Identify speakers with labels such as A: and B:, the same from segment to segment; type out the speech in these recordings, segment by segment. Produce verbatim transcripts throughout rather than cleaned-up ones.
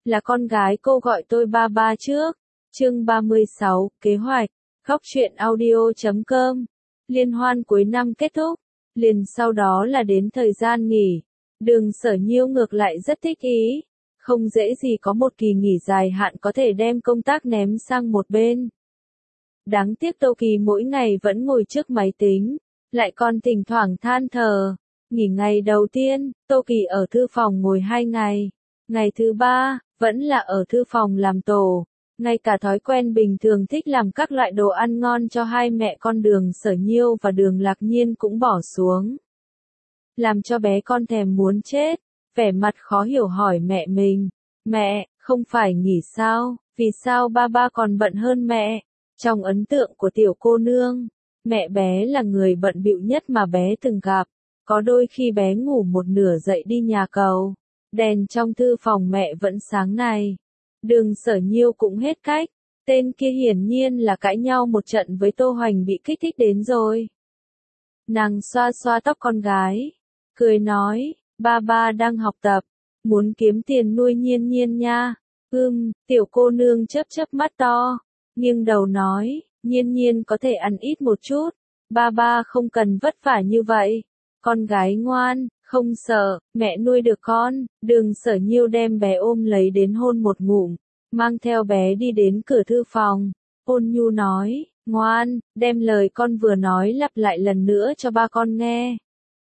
A: là con gái cô gọi tôi ba ba trước. Chương ba mươi sáu, kế hoạch. Góc truyện audio chấm com. Liên hoan cuối năm kết thúc, liền sau đó là đến thời gian nghỉ. Đường Sở Nhiêu ngược lại rất thích ý, không dễ gì có một kỳ nghỉ dài hạn có thể đem công tác ném sang một bên. Đáng tiếc Tô Kỳ mỗi ngày vẫn ngồi trước máy tính, lại còn thỉnh thoảng than thở. Nghỉ ngày đầu tiên, Tô Kỳ ở thư phòng ngồi hai ngày. Ngày thứ ba, vẫn là ở thư phòng làm tổ. Ngay cả thói quen bình thường thích làm các loại đồ ăn ngon cho hai mẹ con Đường Sở Nhiêu và Đường Lạc Nhiên cũng bỏ xuống. Làm cho bé con thèm muốn chết, vẻ mặt khó hiểu hỏi mẹ mình. Mẹ, không phải nghỉ sao, vì sao ba ba còn bận hơn mẹ? Trong ấn tượng của tiểu cô nương, mẹ bé là người bận bịu nhất mà bé từng gặp. Có đôi khi bé ngủ một nửa dậy đi nhà cầu, đèn trong thư phòng mẹ vẫn sáng này. Đường Sở Nhiêu cũng hết cách, tên kia hiển nhiên là cãi nhau một trận với Tô Hoành bị kích thích đến rồi. Nàng xoa xoa tóc con gái, cười nói, ba ba đang học tập, muốn kiếm tiền nuôi Nhiên Nhiên nha. Ừm, tiểu cô nương chớp chớp mắt to, nghiêng đầu nói, Nhiên Nhiên có thể ăn ít một chút, ba ba không cần vất vả như vậy. Con gái ngoan, không sợ, mẹ nuôi được con. Đường Sở Nhiêu đem bé ôm lấy đến hôn một ngụm, mang theo bé đi đến cửa thư phòng. Ôn nhu nói, ngoan, đem lời con vừa nói lặp lại lần nữa cho ba con nghe.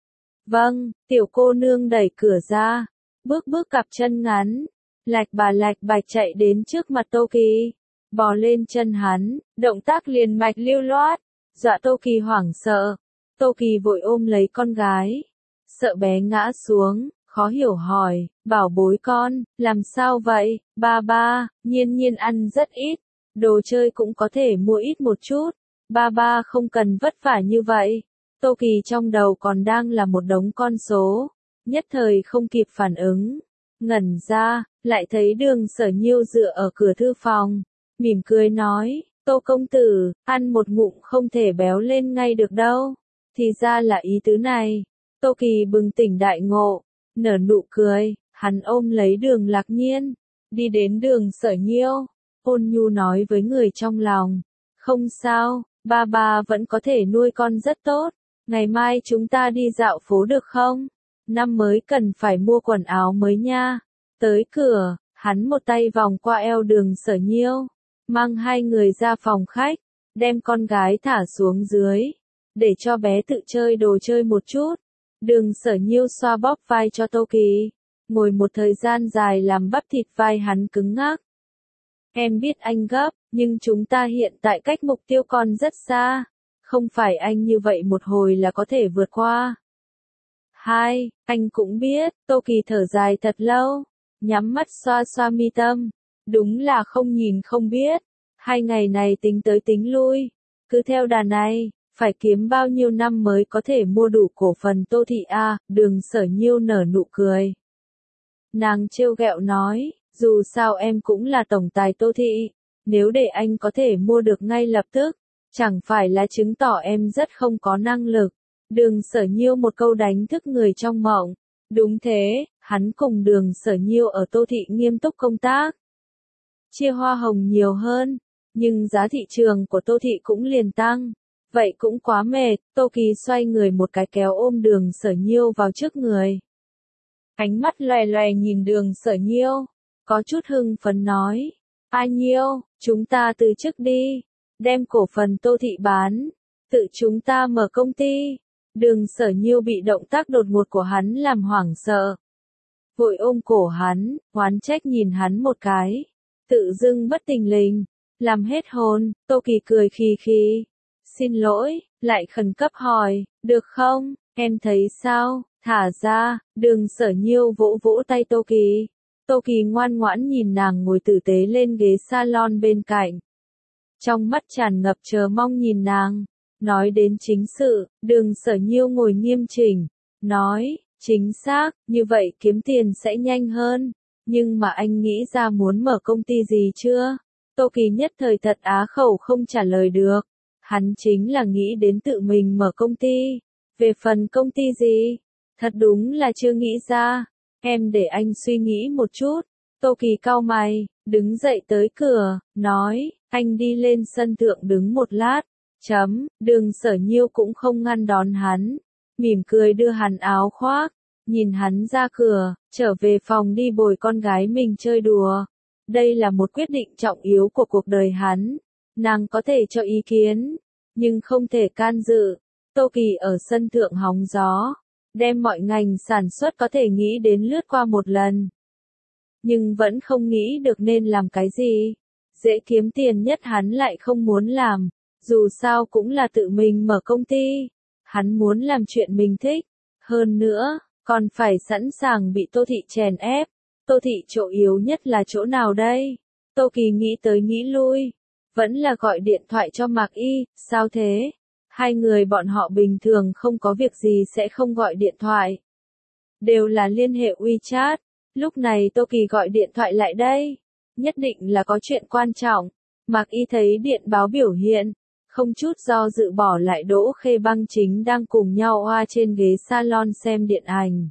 A: Vâng, tiểu cô nương đẩy cửa ra, bước bước cặp chân ngắn, lạch bà lạch bạch chạy đến trước mặt Tô Kỳ, bò lên chân hắn, động tác liền mạch lưu loát, dọa Tô Kỳ hoảng sợ. Tô Kỳ vội ôm lấy con gái, sợ bé ngã xuống, khó hiểu hỏi, bảo bối con, làm sao vậy, ba ba, Nhiên Nhiên ăn rất ít, đồ chơi cũng có thể mua ít một chút, ba ba không cần vất vả như vậy. Tô Kỳ trong đầu còn đang là một đống con số, nhất thời không kịp phản ứng, ngẩn ra, lại thấy Đường Sở Nhiêu dựa ở cửa thư phòng, mỉm cười nói, Tô công tử, ăn một ngụm không thể béo lên ngay được đâu. Thì ra là ý tứ này. Tô Kỳ bừng tỉnh đại ngộ, nở nụ cười, hắn ôm lấy Đường Lạc Nhiên, đi đến Đường Sở Nhiêu, ôn nhu nói với người trong lòng, không sao, ba ba vẫn có thể nuôi con rất tốt, ngày mai chúng ta đi dạo phố được không? Năm mới cần phải mua quần áo mới nha. Tới cửa, hắn một tay vòng qua eo Đường Sở Nhiêu, mang hai người ra phòng khách, đem con gái thả xuống dưới, để cho bé tự chơi đồ chơi một chút. Đường Sở Nhiêu xoa bóp vai cho Tô Kỳ, ngồi một thời gian dài làm bắp thịt vai hắn cứng ngắc. Em biết anh gấp, nhưng chúng ta hiện tại cách mục tiêu còn rất xa, không phải anh như vậy một hồi là có thể vượt qua. Hai, anh cũng biết, Tô Kỳ thở dài thật lâu, nhắm mắt xoa xoa mi tâm, đúng là không nhìn không biết, hai ngày này tính tới tính lui, cứ theo đà này. Phải kiếm bao nhiêu năm mới có thể mua đủ cổ phần Tô Thị a? Đường Sở Nhiêu nở nụ cười. Nàng trêu ghẹo nói, dù sao em cũng là tổng tài Tô Thị, nếu để anh có thể mua được ngay lập tức, chẳng phải là chứng tỏ em rất không có năng lực. Đường Sở Nhiêu một câu đánh thức người trong mộng. Đúng thế, hắn cùng Đường Sở Nhiêu ở Tô Thị nghiêm túc công tác, chia hoa hồng nhiều hơn, nhưng giá thị trường của Tô Thị cũng liền tăng. Vậy cũng quá mệt, Tô Kỳ xoay người một cái kéo ôm Đường Sở Nhiêu vào trước người. Ánh mắt lòe lòe nhìn Đường Sở Nhiêu, có chút hưng phấn nói, A Nhiêu, chúng ta từ chức đi, đem cổ phần Tô Thị bán, tự chúng ta mở công ty. Đường Sở Nhiêu bị động tác đột ngột của hắn làm hoảng sợ, vội ôm cổ hắn, oán trách nhìn hắn một cái, tự dưng bất tình lình, làm hết hồn. Tô Kỳ cười khì khì. Xin lỗi, lại khẩn cấp hỏi, được không, em thấy sao, thả ra. Đường Sở Nhiêu vỗ vỗ tay Tô Kỳ. Tô Kỳ ngoan ngoãn nhìn nàng ngồi tử tế lên ghế salon bên cạnh. Trong mắt tràn ngập chờ mong nhìn nàng. Nói đến chính sự, Đường Sở Nhiêu ngồi nghiêm chỉnh, nói, chính xác, như vậy kiếm tiền sẽ nhanh hơn. Nhưng mà anh nghĩ ra muốn mở công ty gì chưa? Tô Kỳ nhất thời thật á khẩu không trả lời được. Hắn chính là nghĩ đến tự mình mở công ty. Về phần công ty gì? Thật đúng là chưa nghĩ ra. Em để anh suy nghĩ một chút. Tô Kỳ cau mày, đứng dậy tới cửa, nói, anh đi lên sân thượng đứng một lát, chấm, Đường Sở Nhiêu cũng không ngăn đón hắn, mỉm cười đưa hắn áo khoác, nhìn hắn ra cửa, trở về phòng đi bồi con gái mình chơi đùa. Đây là một quyết định trọng yếu của cuộc đời hắn, nàng có thể cho ý kiến, nhưng không thể can dự. Tô Kỳ ở sân thượng hóng gió, đem mọi ngành sản xuất có thể nghĩ đến lướt qua một lần. Nhưng vẫn không nghĩ được nên làm cái gì. Dễ kiếm tiền nhất hắn lại không muốn làm, dù sao cũng là tự mình mở công ty. Hắn muốn làm chuyện mình thích, hơn nữa, còn phải sẵn sàng bị Tô Thị chèn ép. Tô Thị chỗ yếu nhất là chỗ nào đây? Tô Kỳ nghĩ tới nghĩ lui, vẫn là gọi điện thoại cho Mạc Y, sao thế? Hai người bọn họ bình thường không có việc gì sẽ không gọi điện thoại. Đều là liên hệ WeChat, lúc này Tô Kỳ gọi điện thoại lại đây, nhất định là có chuyện quan trọng. Mạc Y thấy điện báo biểu hiện, không chút do dự bỏ lại Đỗ Khê Băng chính đang cùng nhau oa trên ghế salon xem điện ảnh.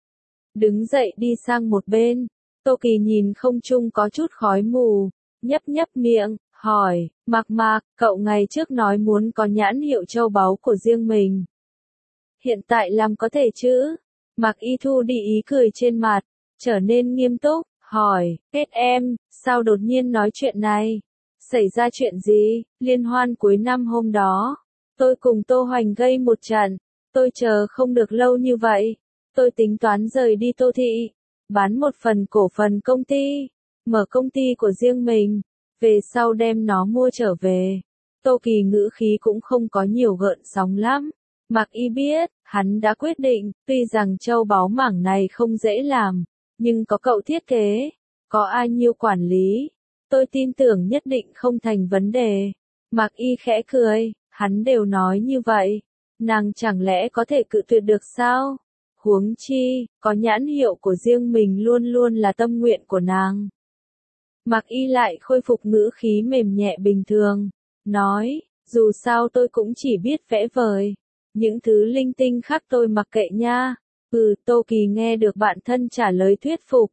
A: Đứng dậy đi sang một bên, Tô Kỳ nhìn không trung có chút khói mù, nhấp nhấp miệng, hỏi, Mạc Mạc, cậu ngày trước nói muốn có nhãn hiệu châu báu của riêng mình. Hiện tại làm có thể chứ? Mạc Y thu đi ý cười trên mặt, trở nên nghiêm túc, hỏi, kết em, sao đột nhiên nói chuyện này? Xảy ra chuyện gì? Liên hoan cuối năm hôm đó, tôi cùng Tô Hoành gây một trận, tôi chờ không được lâu như vậy. Tôi tính toán rời đi Tô Thị, bán một phần cổ phần công ty, mở công ty của riêng mình, về sau đem nó mua trở về. Tô Kỳ ngữ khí cũng không có nhiều gợn sóng lắm. Mạc Y biết, hắn đã quyết định, tuy rằng châu báu mảng này không dễ làm, nhưng có cậu thiết kế, có ai nhiêu quản lý, tôi tin tưởng nhất định không thành vấn đề. Mạc Y khẽ cười, hắn đều nói như vậy, nàng chẳng lẽ có thể cự tuyệt được sao? Huống chi, có nhãn hiệu của riêng mình luôn luôn là tâm nguyện của nàng. Mạc Y lại khôi phục ngữ khí mềm nhẹ bình thường, nói, dù sao tôi cũng chỉ biết vẽ vời, những thứ linh tinh khác tôi mặc kệ nha. Ừ, Tô Kỳ nghe được bạn thân trả lời thuyết phục,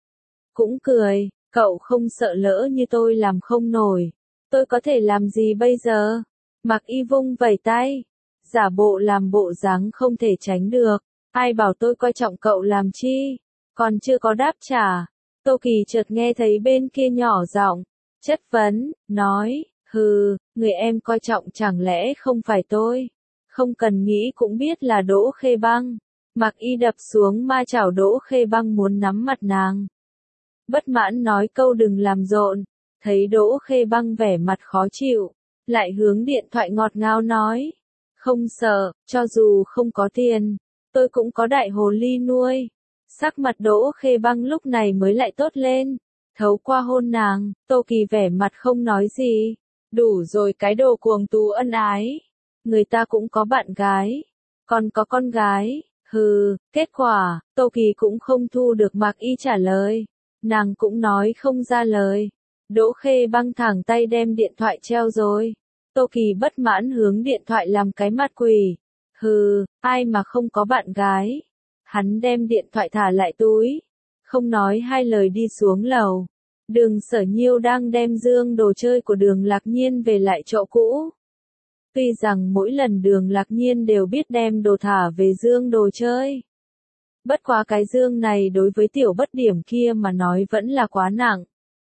A: cũng cười, cậu không sợ lỡ như tôi làm không nổi, tôi có thể làm gì bây giờ? Mạc Y vung vẩy tay, giả bộ làm bộ dáng không thể tránh được. Ai bảo tôi coi trọng cậu làm chi? Còn chưa có đáp trả, Tô Kỳ chợt nghe thấy bên kia nhỏ giọng chất vấn, nói, hừ, người em coi trọng chẳng lẽ không phải tôi? Không cần nghĩ cũng biết là Đỗ Khê Băng. Mạc Y đập xuống ma chảo Đỗ Khê Băng muốn nắm mặt nàng. Bất mãn nói câu đừng làm rộn, thấy Đỗ Khê Băng vẻ mặt khó chịu, lại hướng điện thoại ngọt ngào nói, không sợ, cho dù không có tiền, tôi cũng có đại hồ ly nuôi. Sắc mặt Đỗ Khê Băng lúc này mới lại tốt lên, thấu qua hôn nàng. Tô Kỳ vẻ mặt không nói gì, đủ rồi cái đồ cuồng tú ân ái, người ta cũng có bạn gái, còn có con gái, hừ. Kết quả, Tô Kỳ cũng không thu được Mạc Y trả lời, nàng cũng nói không ra lời. Đỗ Khê Băng thẳng tay đem điện thoại treo rồi. Tô Kỳ bất mãn hướng điện thoại làm cái mặt quỷ. Hừ, ai mà không có bạn gái. Hắn đem điện thoại thả lại túi, không nói hai lời đi xuống lầu. Đường Sở Nhiêu đang đem dương đồ chơi của Đường Lạc Nhiên về lại chỗ cũ. Tuy rằng mỗi lần Đường Lạc Nhiên đều biết đem đồ thả về dương đồ chơi, bất quá cái dương này đối với tiểu bất điểm kia mà nói vẫn là quá nặng.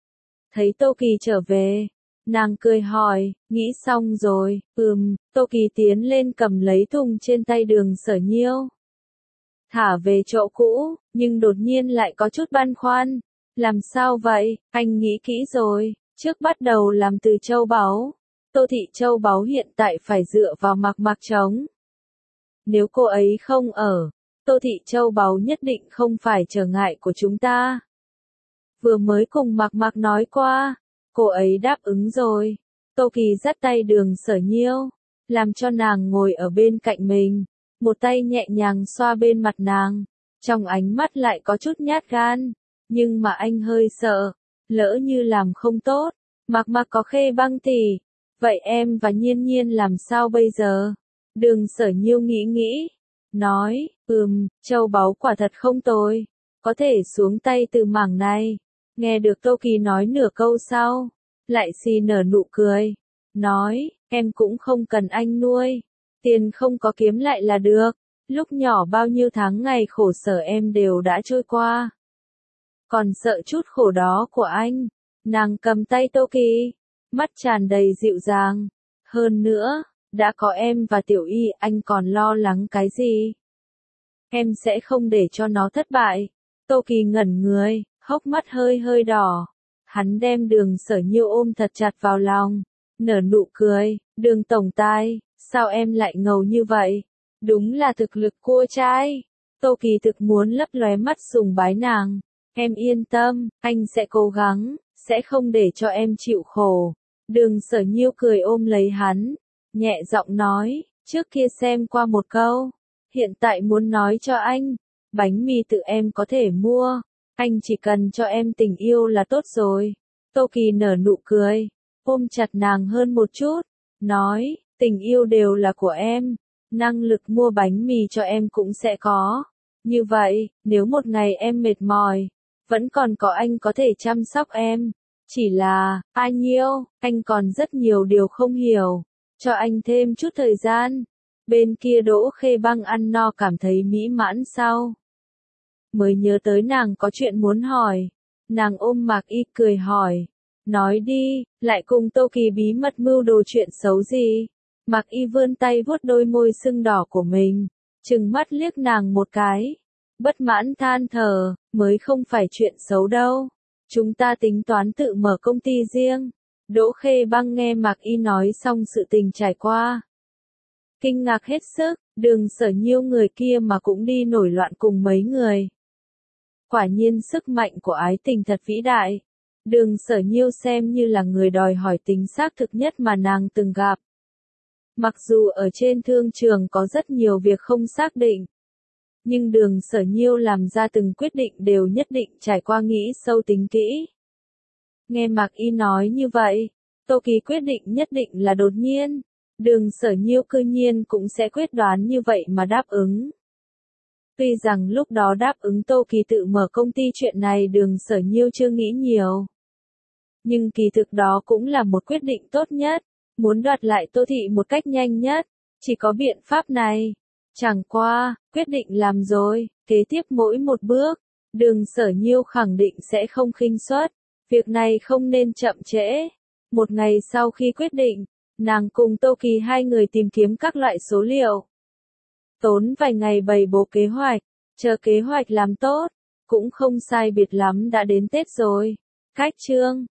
A: Thấy Tô Kỳ trở về, nàng cười hỏi, nghĩ xong rồi? Ừm. Tô Kỳ tiến lên cầm lấy thùng trên tay Đường Sở Nhiêu, thả về chỗ cũ, nhưng đột nhiên lại có chút băn khoăn. Làm sao vậy? Anh nghĩ kỹ rồi, trước bắt đầu làm từ châu báu. Tô Thị châu báu hiện tại phải dựa vào Mạc Mạc chống. Nếu cô ấy không ở, Tô Thị châu báu nhất định không phải trở ngại của chúng ta. Vừa mới cùng Mạc Mạc nói qua, cô ấy đáp ứng rồi. Tô Kỳ dắt tay Đường Sở Nhiêu, làm cho nàng ngồi ở bên cạnh mình, một tay nhẹ nhàng xoa bên mặt nàng, trong ánh mắt lại có chút nhát gan, nhưng mà anh hơi sợ, lỡ như làm không tốt, Mạc Mạc có Khê Băng tỷ, vậy em và Nhiên Nhiên làm sao bây giờ? Đường Sở Nhiêu nghĩ nghĩ, nói, ừm, châu báu quả thật không tồi, có thể xuống tay từ mảng này, Nghe được Tô Kỳ nói nửa câu sau, lại xì nở nụ cười, nói, em cũng không cần anh nuôi, tiền không có kiếm lại là được, lúc nhỏ bao nhiêu tháng ngày khổ sở em đều đã trôi qua. Còn sợ chút khổ đó của anh, nàng cầm tay Tô Kỳ, mắt tràn đầy dịu dàng, hơn nữa, đã có em và Tiểu Y anh còn lo lắng cái gì? Em sẽ không để cho nó thất bại. Tô Kỳ ngẩn người, hốc mắt hơi hơi đỏ. Hắn đem Đường Sở Nhiêu ôm thật chặt vào lòng, nở nụ cười, Đường tổng tài, sao em lại ngầu như vậy? Đúng là thực lực cua trai. Tô Kỳ thực muốn lấp lóe mắt sùng bái nàng. Em yên tâm, anh sẽ cố gắng, sẽ không để cho em chịu khổ. Đường Sở Nhiêu cười ôm lấy hắn, nhẹ giọng nói, trước kia xem qua một câu, hiện tại muốn nói cho anh, bánh mì tự em có thể mua, anh chỉ cần cho em tình yêu là tốt rồi. Tô Kỳ nở nụ cười, ôm chặt nàng hơn một chút, nói, tình yêu đều là của em, năng lực mua bánh mì cho em cũng sẽ có. Như vậy, nếu một ngày em mệt mỏi, vẫn còn có anh có thể chăm sóc em. Chỉ là, ai nhiêu, anh còn rất nhiều điều không hiểu. Cho anh thêm chút thời gian. Bên kia Đỗ Khê Băng ăn no cảm thấy mỹ mãn sau. Mới nhớ tới nàng có chuyện muốn hỏi. Nàng ôm Mạc Y cười hỏi. Nói đi, lại cùng Tô Kỳ bí mật mưu đồ chuyện xấu gì? Mạc Y vươn tay vuốt đôi môi sưng đỏ của mình. Trừng mắt liếc nàng một cái. Bất mãn than thở, mới không phải chuyện xấu đâu. Chúng ta tính toán tự mở công ty riêng. Đỗ Khê Băng nghe Mạc Y nói xong sự tình trải qua. Kinh ngạc hết sức, Đường Sở Nhiêu người kia mà cũng đi nổi loạn cùng mấy người. Quả nhiên sức mạnh của ái tình thật vĩ đại. Đường Sở Nhiêu xem như là người đòi hỏi tính xác thực nhất mà nàng từng gặp. Mặc dù ở trên thương trường có rất nhiều việc không xác định. Nhưng Đường Sở Nhiêu làm ra từng quyết định đều nhất định trải qua nghĩ sâu tính kỹ. Nghe Mạc Y nói như vậy, Tô Kỳ quyết định nhất định là đột nhiên. Đường Sở Nhiêu cư nhiên cũng sẽ quyết đoán như vậy mà đáp ứng. Tuy rằng lúc đó đáp ứng Tô Kỳ tự mở công ty chuyện này Đường Sở Nhiêu chưa nghĩ nhiều. Nhưng kỳ thực đó cũng là một quyết định tốt nhất. Muốn đoạt lại Tô Thị một cách nhanh nhất. Chỉ có biện pháp này. Chẳng qua, quyết định làm rồi, kế tiếp mỗi một bước, Đường Sở Nhiêu khẳng định sẽ không khinh suất, việc này không nên chậm trễ. Một ngày sau khi quyết định, nàng cùng Tô Kỳ hai người tìm kiếm các loại số liệu. Tốn vài ngày bày bố kế hoạch, chờ kế hoạch làm tốt, cũng không sai biệt lắm đã đến Tết rồi. Cách chương